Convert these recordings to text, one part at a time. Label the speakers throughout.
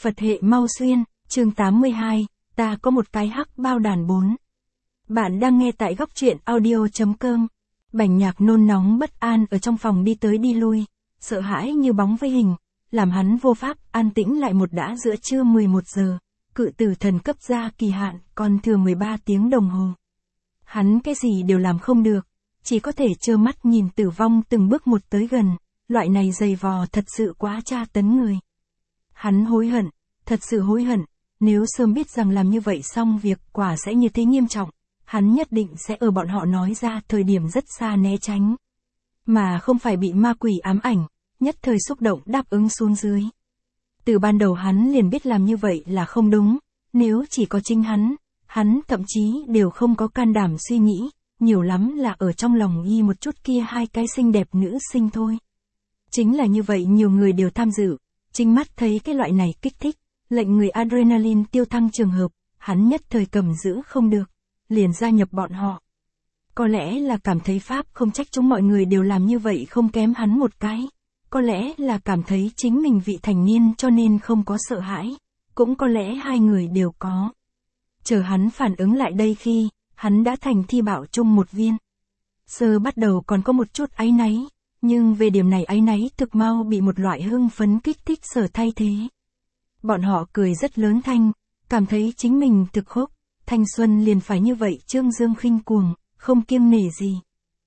Speaker 1: Phật hệ mau xuyên, chương 82, ta có một cái hắc bao đàn 4. Bạn đang nghe tại góc truyện audio.com. Bành Nhạc nôn nóng bất an ở trong phòng đi tới đi lui, sợ hãi như bóng với hình, làm hắn vô pháp an tĩnh lại một đã giữa trưa 11 giờ, cự tử thần cấp ra kỳ hạn, còn thừa 13 tiếng đồng hồ. Hắn cái gì đều làm không được, chỉ có thể trơ mắt nhìn tử vong từng bước một tới gần, loại này dày vò thật sự quá tra tấn người. Hắn hối hận, thật sự hối hận, nếu sớm biết rằng làm như vậy xong việc quả sẽ như thế nghiêm trọng, hắn nhất định sẽ ở bọn họ nói ra thời điểm rất xa né tránh. Mà không phải bị ma quỷ ám ảnh, nhất thời xúc động đáp ứng xuống dưới. Từ ban đầu hắn liền biết làm như vậy là không đúng, nếu chỉ có chính hắn thậm chí đều không có can đảm suy nghĩ, nhiều lắm là ở trong lòng y một chút kia hai cái xinh đẹp nữ sinh thôi. Chính là như vậy nhiều người đều tham dự, chính mắt thấy cái loại này kích thích, lệnh người adrenaline tiêu thăng trường hợp, hắn nhất thời cầm giữ không được, liền gia nhập bọn họ. Có lẽ là cảm thấy Pháp không trách chúng mọi người đều làm như vậy không kém hắn một cái, có lẽ là cảm thấy chính mình vị thành niên cho nên không có sợ hãi, cũng có lẽ hai người đều có. Chờ hắn phản ứng lại đây khi, hắn đã thành thi bảo chung một viên. Sơ bắt đầu còn có một chút áy náy, nhưng về điểm này áy náy thực mau bị một loại hưng phấn kích thích sở thay thế. Bọn họ cười rất lớn thanh, cảm thấy chính mình thực khốc, thanh xuân liền phải như vậy trương dương khinh cuồng, không kiêng nể gì.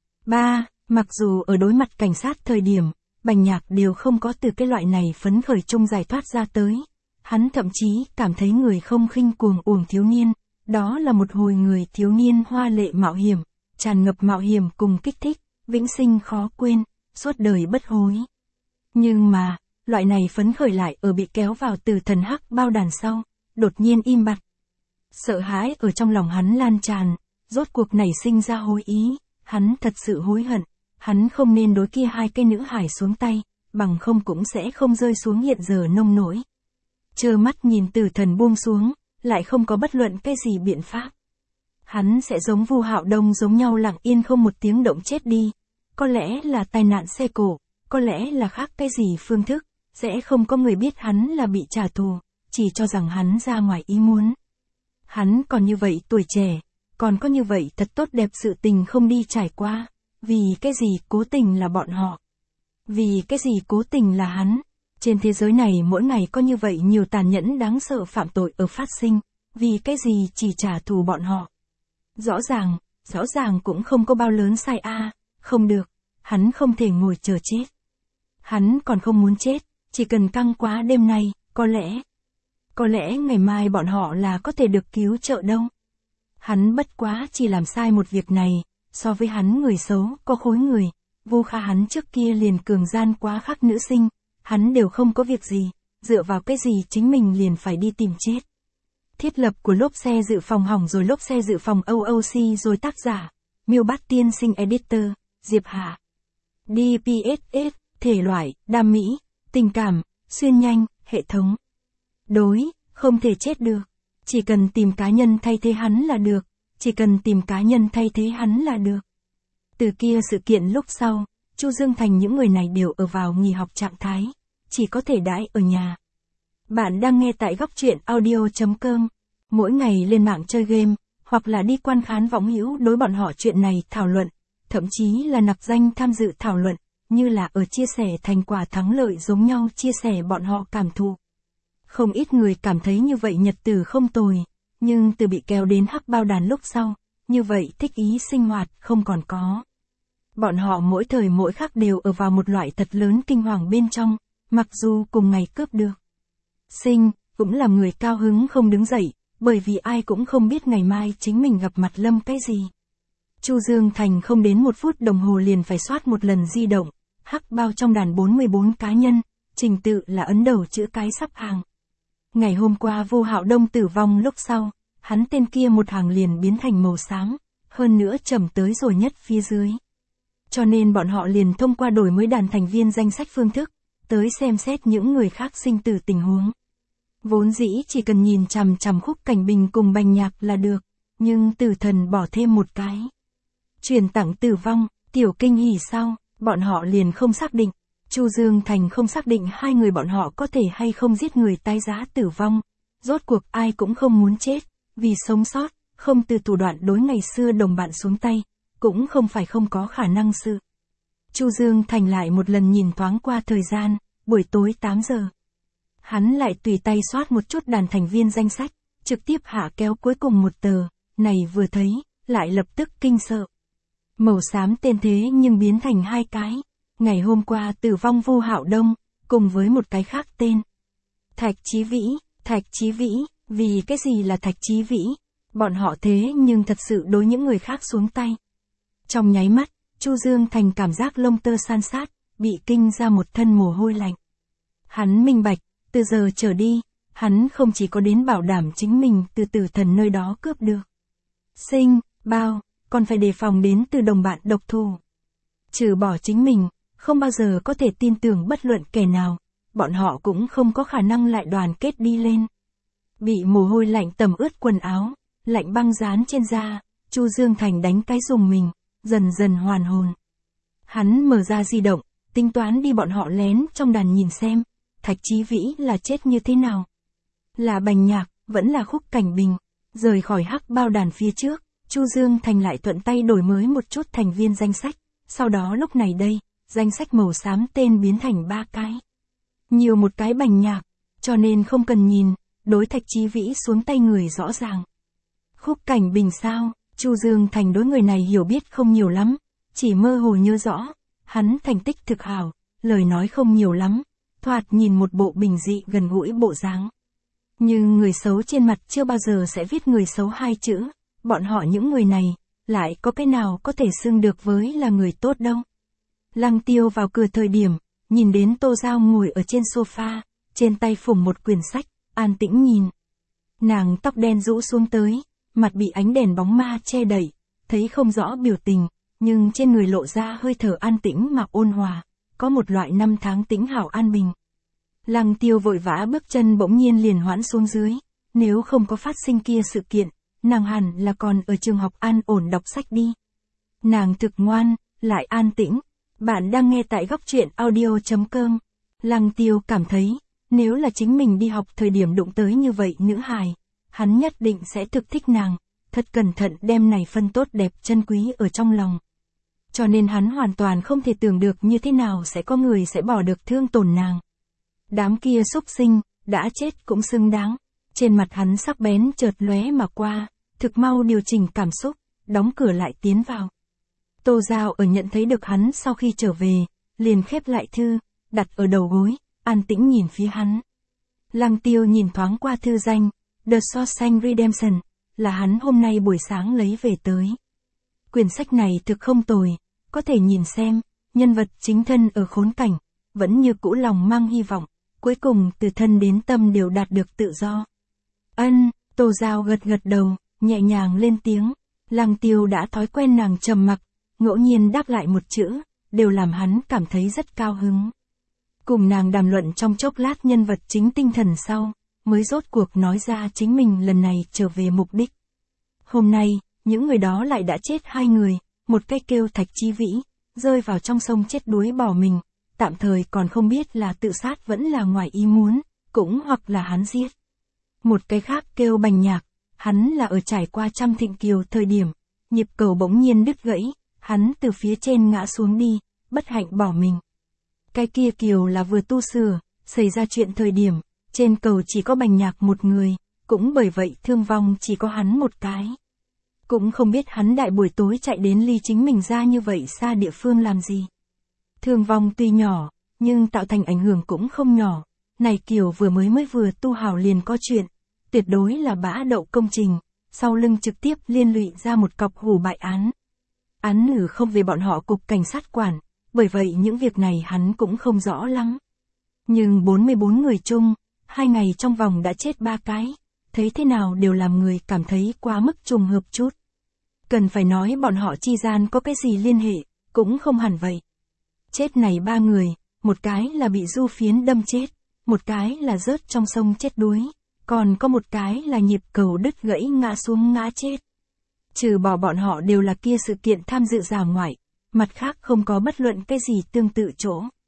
Speaker 1: Mặc dù ở đối mặt cảnh sát thời điểm, Bành Nhạc đều không có từ cái loại này phấn khởi chung giải thoát ra tới. Hắn thậm chí cảm thấy người không khinh cuồng uổng thiếu niên, đó là một hồi người thiếu niên hoa lệ mạo hiểm, tràn ngập mạo hiểm cùng kích thích, vĩnh sinh khó quên, suốt đời bất hối. Nhưng mà, loại này phấn khởi lại ở bị kéo vào từ thần hắc bao đàn sau, đột nhiên im bặt. Sợ hãi ở trong lòng hắn lan tràn, rốt cuộc nảy sinh ra hối ý, hắn thật sự hối hận, hắn không nên đối kia hai cây nữ hải xuống tay, bằng không cũng sẽ không rơi xuống hiện giờ nông nỗi. Trơ mắt nhìn tử thần buông xuống, lại không có bất luận cái gì biện pháp. Hắn sẽ giống Vu Hạo Đông giống nhau lặng yên không một tiếng động chết đi, có lẽ là tai nạn xe cộ, có lẽ là khác cái gì phương thức, sẽ không có người biết hắn là bị trả thù, chỉ cho rằng hắn ra ngoài ý muốn. Hắn còn như vậy tuổi trẻ, còn có như vậy thật tốt đẹp sự tình không đi trải qua, vì cái gì cố tình là bọn họ, vì cái gì cố tình là hắn. Trên thế giới này mỗi ngày có như vậy nhiều tàn nhẫn đáng sợ phạm tội ở phát sinh, vì cái gì chỉ trả thù bọn họ. Rõ ràng cũng không có bao lớn sai không được, hắn không thể ngồi chờ chết. Hắn còn không muốn chết, chỉ cần căng quá đêm nay, có lẽ ngày mai bọn họ là có thể được cứu trợ đâu. Hắn bất quá chỉ làm sai một việc này, so với hắn người xấu, có khối người, Vu Kha hắn trước kia liền cường gian quá khắc nữ sinh, hắn đều không có việc gì, dựa vào cái gì chính mình liền phải đi tìm chết. Thiết lập của lốp xe dự phòng hỏng rồi, lốp xe dự phòng OOC rồi, tác giả, Miêu Bát Tiên Sinh, editor, Diệp Hạ. DPSS, thể loại, đam mỹ, tình cảm, xuyên nhanh, hệ thống. Đối, không thể chết được. Chỉ cần tìm cá nhân thay thế hắn là được. Từ kia sự kiện lúc sau, Chu Dương Thành những người này đều ở vào nghỉ học trạng thái, chỉ có thể đãi ở nhà. Bạn đang nghe tại góc truyện audio.com. Mỗi ngày lên mạng chơi game, hoặc là đi quan khán võng hữu đối bọn họ chuyện này thảo luận, thậm chí là nặc danh tham dự thảo luận, như là ở chia sẻ thành quả thắng lợi giống nhau chia sẻ bọn họ cảm thụ. Không ít người cảm thấy như vậy nhật tử không tồi, nhưng từ bị kéo đến hắc bao đàn lúc sau, như vậy thích ý sinh hoạt không còn có. Bọn họ mỗi thời mỗi khắc đều ở vào một loại thật lớn kinh hoàng bên trong, mặc dù cùng ngày cướp được. Cũng làm người cao hứng không đứng dậy, bởi vì ai cũng không biết ngày mai chính mình gặp mặt lâm cái gì. Chu Dương Thành không đến 1 phút đồng hồ liền phải soát một lần di động, hắc bao trong đàn 44 cá nhân, trình tự là ấn đầu chữ cái sắp hàng. Ngày hôm qua Vu Hạo Đông tử vong lúc sau, hắn tên kia một hàng liền biến thành màu xám, hơn nữa trầm tới rồi nhất phía dưới. Cho nên bọn họ liền thông qua đổi mới đàn thành viên danh sách phương thức, tới xem xét những người khác sinh tử tình huống. Vốn dĩ chỉ cần nhìn chằm chằm Khúc Cảnh Bình cùng Bành Nhạc là được, nhưng tử thần bỏ thêm một cái. Truyền tặng tử vong, tiểu kinh hỉ sau, bọn họ liền không xác định. Chu Dương Thành không xác định hai người bọn họ có thể hay không giết người tái giá tử vong. Rốt cuộc ai cũng không muốn chết, vì sống sót, không từ thủ đoạn đối ngày xưa đồng bạn xuống tay, cũng không phải không có khả năng sự. Chu Dương Thành lại một lần nhìn thoáng qua thời gian, buổi tối 8 giờ. Hắn lại tùy tay soát một chút đàn thành viên danh sách, trực tiếp hạ kéo cuối cùng một tờ, này vừa thấy, lại lập tức kinh sợ. Màu xám tên thế nhưng biến thành hai cái. Ngày hôm qua tử vong Vu Hạo Đông, cùng với một cái khác tên. Thạch Chí Vĩ, vì cái gì là Thạch Chí Vĩ? Bọn họ thế nhưng thật sự đối những người khác xuống tay. Trong nháy mắt, Chu Dương Thành cảm giác lông tơ san sát, bị kinh ra một thân mồ hôi lạnh. Hắn minh bạch, từ giờ trở đi, hắn không chỉ có đến bảo đảm chính mình từ tử thần nơi đó cướp được. Còn phải đề phòng đến từ đồng bạn độc thù. Trừ bỏ chính mình, không bao giờ có thể tin tưởng bất luận kẻ nào, bọn họ cũng không có khả năng lại đoàn kết đi lên. Bị mồ hôi lạnh tẩm ướt quần áo, lạnh băng dán trên da, Chu Dương Thành đánh cái rùng mình, dần dần hoàn hồn. Hắn mở ra di động, tính toán đi bọn họ lén trong đàn nhìn xem, Thạch Chí Vĩ là chết như thế nào. Là Bành Nhạc, vẫn là Khúc Cảnh Bình. Rời khỏi hắc bao đàn phía trước, Chu Dương Thành lại thuận tay đổi mới một chút thành viên danh sách, sau đó lúc này đây, danh sách màu xám tên biến thành 3 cái. Nhiều một cái Bành Nhạc, cho nên không cần nhìn, đối Thạch Chí Vĩ xuống tay người rõ ràng. Khúc Cảnh Bình sao? Chu Dương Thành đối người này hiểu biết không nhiều lắm, chỉ mơ hồ nhớ rõ, hắn thành tích thực hảo, lời nói không nhiều lắm, thoạt nhìn một bộ bình dị gần gũi bộ dáng. Nhưng người xấu trên mặt chưa bao giờ sẽ viết người xấu 2 chữ, bọn họ những người này, lại có cái nào có thể xưng được với là người tốt đâu. Lăng Tiêu vào cửa thời điểm, nhìn đến Tô Giao ngồi ở trên sofa, trên tay phủng một quyển sách, an tĩnh nhìn. Nàng tóc đen rũ xuống tới, mặt bị ánh đèn bóng ma che đậy, thấy không rõ biểu tình, nhưng trên người lộ ra hơi thở an tĩnh mà ôn hòa, có một loại năm tháng tĩnh hảo an bình. Lăng Tiêu vội vã bước chân bỗng nhiên liền hoãn xuống dưới, nếu không có phát sinh kia sự kiện, nàng hẳn là còn ở trường học an ổn đọc sách đi. Nàng thực ngoan, lại an tĩnh. Bạn đang nghe tại góc truyện audio.com. Lăng Tiêu cảm thấy, nếu là chính mình đi học thời điểm đụng tới như vậy nữ hài, hắn nhất định sẽ thực thích nàng, thật cẩn thận đem này phân tốt đẹp chân quý ở trong lòng. Cho nên hắn hoàn toàn không thể tưởng được như thế nào sẽ có người sẽ bỏ được thương tổn nàng. Đám kia xúc sinh, đã chết cũng xứng đáng. Trên mặt hắn sắc bén chợt lóe mà qua, thực mau điều chỉnh cảm xúc, đóng cửa lại tiến vào. Tô Giao ở nhận thấy được hắn sau khi trở về, liền khép lại thư, đặt ở đầu gối, an tĩnh nhìn phía hắn. Lăng Tiêu nhìn thoáng qua thư danh, The Shawshank Redemption, là hắn hôm nay buổi sáng lấy về tới. Quyển sách này thực không tồi, có thể nhìn xem, nhân vật chính thân ở khốn cảnh, vẫn như cũ lòng mang hy vọng, cuối cùng từ thân đến tâm đều đạt được tự do. Tô Giao gật gật đầu, nhẹ nhàng lên tiếng. Lăng Tiêu đã thói quen nàng trầm mặc, ngẫu nhiên đáp lại một chữ, đều làm hắn cảm thấy rất cao hứng. Cùng nàng đàm luận trong chốc lát nhân vật chính tinh thần sau, mới rốt cuộc nói ra chính mình lần này trở về mục đích. Hôm nay, những người đó lại đã chết 2 người, một cái kêu Thạch Chí Vĩ, rơi vào trong sông chết đuối bỏ mình, tạm thời còn không biết là tự sát vẫn là ngoài ý muốn, cũng hoặc là hắn giết. Một cái khác kêu Bành Nhạc, hắn là ở trải qua Trăm Thịnh Kiều thời điểm, nhịp cầu bỗng nhiên đứt gãy, hắn từ phía trên ngã xuống đi, bất hạnh bỏ mình. Cái kia Kiều là vừa tu sửa, xảy ra chuyện thời điểm, trên cầu chỉ có Bành Nhạc một người, cũng bởi vậy thương vong chỉ có hắn một cái. Cũng không biết hắn đại buổi tối chạy đến ly chính mình ra như vậy xa địa phương làm gì. Thương vong tuy nhỏ, nhưng tạo thành ảnh hưởng cũng không nhỏ. Này Kiều mới vừa tu hào liền có chuyện, tuyệt đối là bã đậu công trình, sau lưng trực tiếp liên lụy ra một cọc hủ bại án. Án lử không về bọn họ cục cảnh sát quản, bởi vậy những việc này hắn cũng không rõ lắm. Nhưng 44 người chung, 2 ngày trong vòng đã chết 3 cái, thấy thế nào đều làm người cảm thấy quá mức trùng hợp chút. Cần phải nói bọn họ chi gian có cái gì liên hệ, cũng không hẳn vậy. Chết này 3 người, một cái là bị du phiến đâm chết, một cái là rớt trong sông chết đuối, còn có một cái là nhịp cầu đứt gãy ngã xuống ngã chết. Trừ bỏ bọn họ đều là kia sự kiện tham dự giả ngoại, mặt khác không có bất luận cái gì tương tự chỗ.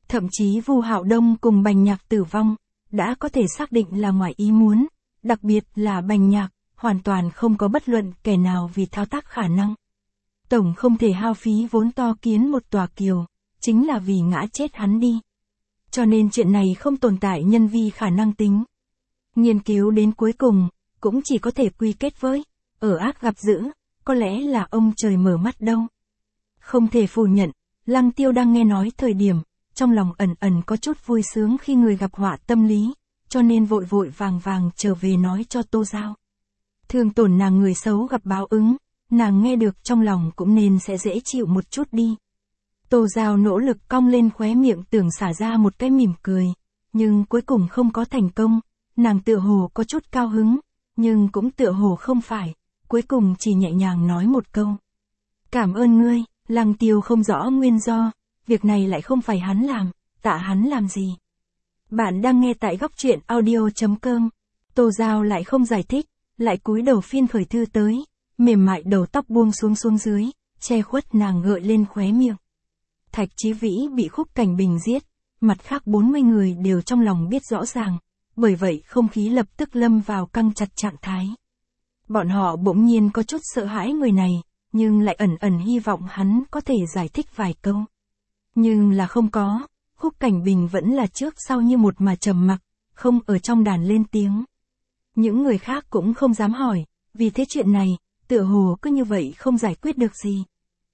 Speaker 1: Thậm chí Vu Hạo Đông cùng Bành Nhạc tử vong, đã có thể xác định là ngoài ý muốn, đặc biệt là Bành Nhạc, hoàn toàn không có bất luận kẻ nào vì thao tác khả năng. Tổng không thể hao phí vốn to kiến một tòa kiều, chính là vì ngã chết hắn đi. Cho nên chuyện này không tồn tại nhân vi khả năng tính. Nghiên cứu đến cuối cùng, cũng chỉ có thể quy kết với, ở ác gặp dữ, có lẽ là ông trời mở mắt đâu. Không thể phủ nhận, Lăng Tiêu đang nghe nói thời điểm, trong lòng ẩn ẩn có chút vui sướng khi người gặp họa tâm lý, cho nên vội vội vàng vàng trở về nói cho Tô Giao. Thương tổn nàng người xấu gặp báo ứng, nàng nghe được trong lòng cũng nên sẽ dễ chịu một chút đi. Tô Giao nỗ lực cong lên khóe miệng tưởng xả ra một cái mỉm cười, nhưng cuối cùng không có thành công, nàng tựa hồ có chút cao hứng, nhưng cũng tựa hồ không phải, cuối cùng chỉ nhẹ nhàng nói một câu. Cảm ơn ngươi. Lăng Tiêu không rõ nguyên do, việc này lại không phải hắn làm, tạ hắn làm gì. Bạn đang nghe tại góc truyện audio.com. Tô Giao lại không giải thích, lại cúi đầu phiên khởi thư tới, mềm mại đầu tóc buông xuống dưới, che khuất nàng gợi lên khóe miệng. Thạch Chí Vĩ bị Khúc Cảnh Bình giết, mặt khác 40 người đều trong lòng biết rõ ràng, bởi vậy không khí lập tức lâm vào căng chặt trạng thái. Bọn họ bỗng nhiên có chút sợ hãi người này, nhưng lại ẩn ẩn hy vọng hắn có thể giải thích vài câu. Nhưng là không có, Khúc Cảnh Bình vẫn là trước sau như một mà trầm mặc, không ở trong đàn lên tiếng. Những người khác cũng không dám hỏi, vì thế chuyện này, tựa hồ cứ như vậy không giải quyết được gì.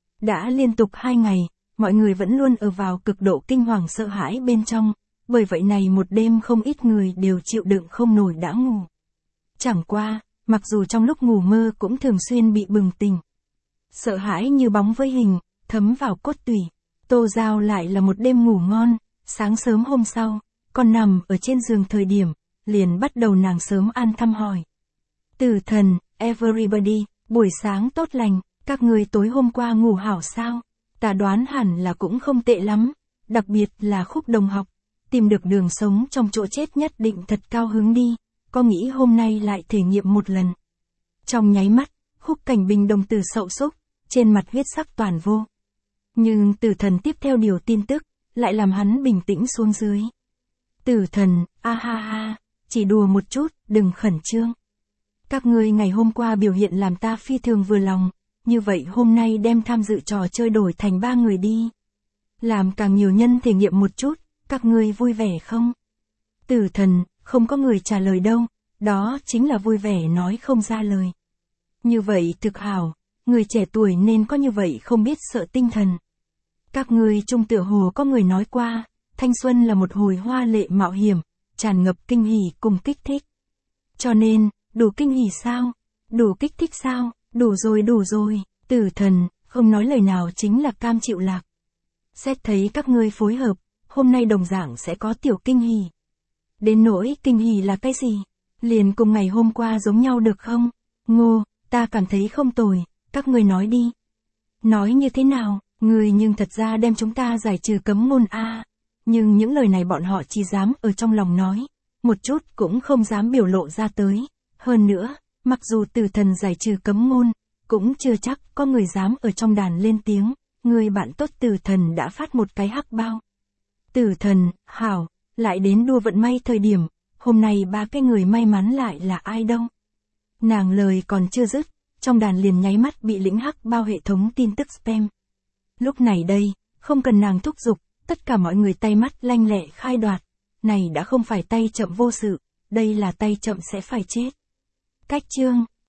Speaker 1: Đã liên tục 2 ngày, mọi người vẫn luôn ở vào cực độ kinh hoàng sợ hãi bên trong, bởi vậy này một đêm không ít người đều chịu đựng không nổi đã ngủ. Chẳng qua, mặc dù trong lúc ngủ mơ cũng thường xuyên bị bừng tỉnh. Sợ hãi như bóng với hình, thấm vào cốt tủy. Tô Giao lại là một đêm ngủ ngon, sáng sớm hôm sau, còn nằm ở trên giường thời điểm, liền bắt đầu nàng sớm an thăm hỏi. Tử Thần, everybody, buổi sáng tốt lành, các người tối hôm qua ngủ hảo sao? Ta đoán hẳn là cũng không tệ lắm, đặc biệt là Khúc đồng học, tìm được đường sống trong chỗ chết nhất định thật cao hứng đi, có nghĩ hôm nay lại thể nghiệm một lần. Trong nháy mắt, Khúc Cảnh Bình đồng tử sậu súc, trên mặt huyết sắc toàn vô. Nhưng Tử Thần tiếp theo điều tin tức, lại làm hắn bình tĩnh xuống dưới. Tử Thần, a ha ha, chỉ đùa một chút, đừng khẩn trương. Các ngươi ngày hôm qua biểu hiện làm ta phi thường vừa lòng, như vậy hôm nay đem tham dự trò chơi đổi thành 3 người đi. Làm càng nhiều nhân thể nghiệm một chút, các ngươi vui vẻ không? Tử Thần, không có người trả lời đâu, đó chính là vui vẻ nói không ra lời. Như vậy thực hảo, người trẻ tuổi nên có như vậy không biết sợ tinh thần. Các ngươi chung tựa hồ có người nói qua, thanh xuân là một hồi hoa lệ mạo hiểm, tràn ngập kinh hỉ cùng kích thích. Cho nên, đủ kinh hỉ sao? Đủ kích thích sao? Đủ rồi, Tử Thần, không nói lời nào chính là cam chịu lạc. Xét thấy các ngươi phối hợp, hôm nay đồng dạng sẽ có tiểu kinh hỉ. Đến nỗi kinh hỉ là cái gì? Liền cùng ngày hôm qua giống nhau được không? Ngô, ta cảm thấy không tồi, các ngươi nói đi. Nói như thế nào, người nhưng thật ra đem chúng ta giải trừ cấm ngôn a. Nhưng những lời này bọn họ chỉ dám ở trong lòng nói, một chút cũng không dám biểu lộ ra tới. Hơn nữa, mặc dù Tử Thần giải trừ cấm ngôn, cũng chưa chắc có người dám ở trong đàn lên tiếng, người bạn tốt Tử Thần đã phát một cái hắc bao. Tử Thần, hảo, lại đến đua vận may thời điểm, hôm nay 3 cái người may mắn lại là ai đâu. Nàng lời còn chưa dứt, trong đàn liền nháy mắt bị lĩnh hắc bao hệ thống tin tức spam. Lúc này đây, không cần nàng thúc giục, tất cả mọi người tay mắt lanh lẹ khai đoạt. Này đã không phải tay chậm vô sự, đây là tay chậm sẽ phải chết. Cách chương